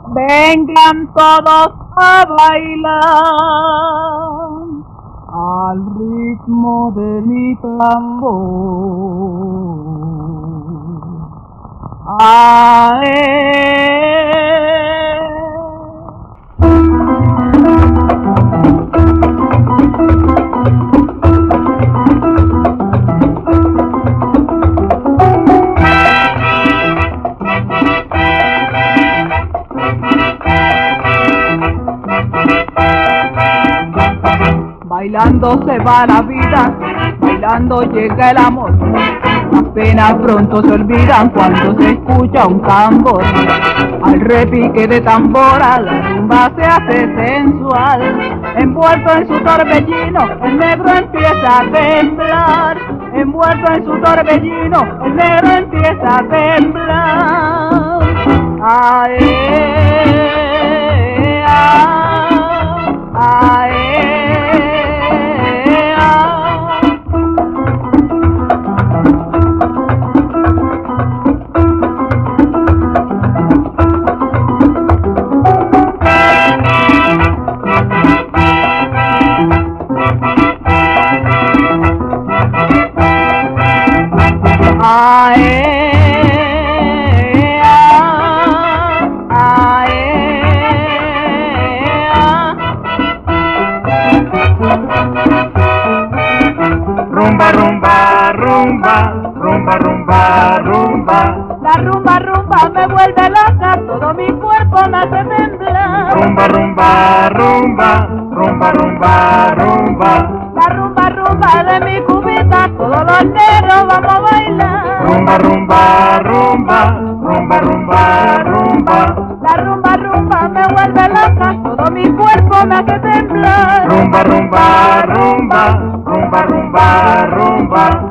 Vengan todos a bailar al ritmo de mi tambor. Bailando se va la vida, bailando llega el amor. Las penas pronto se olvidan cuando se escucha un tambor. Al repique de tambora la rumba se hace sensual. Envuelto en su torbellino, el negro empieza a temblar. Envuelto en su torbellino, el negro empieza a temblar. Rumba, rumba, rumba, rumba, rumba, rumba. La rumba, rumba me vuelve loca, todo mi cuerpo me hace temblar. Rumba, rumba, rumba, rumba, rumba, rumba. La rumba, rumba de mi cubita, todos los negros vamos a bailar. Rumba, rumba, rumba, rumba, rumba, rumba. La rumba, rumba me vuelve loca, todo mi cuerpo me hace temblar. Rumba, rumba, rumba, rumba, rumba, rumba.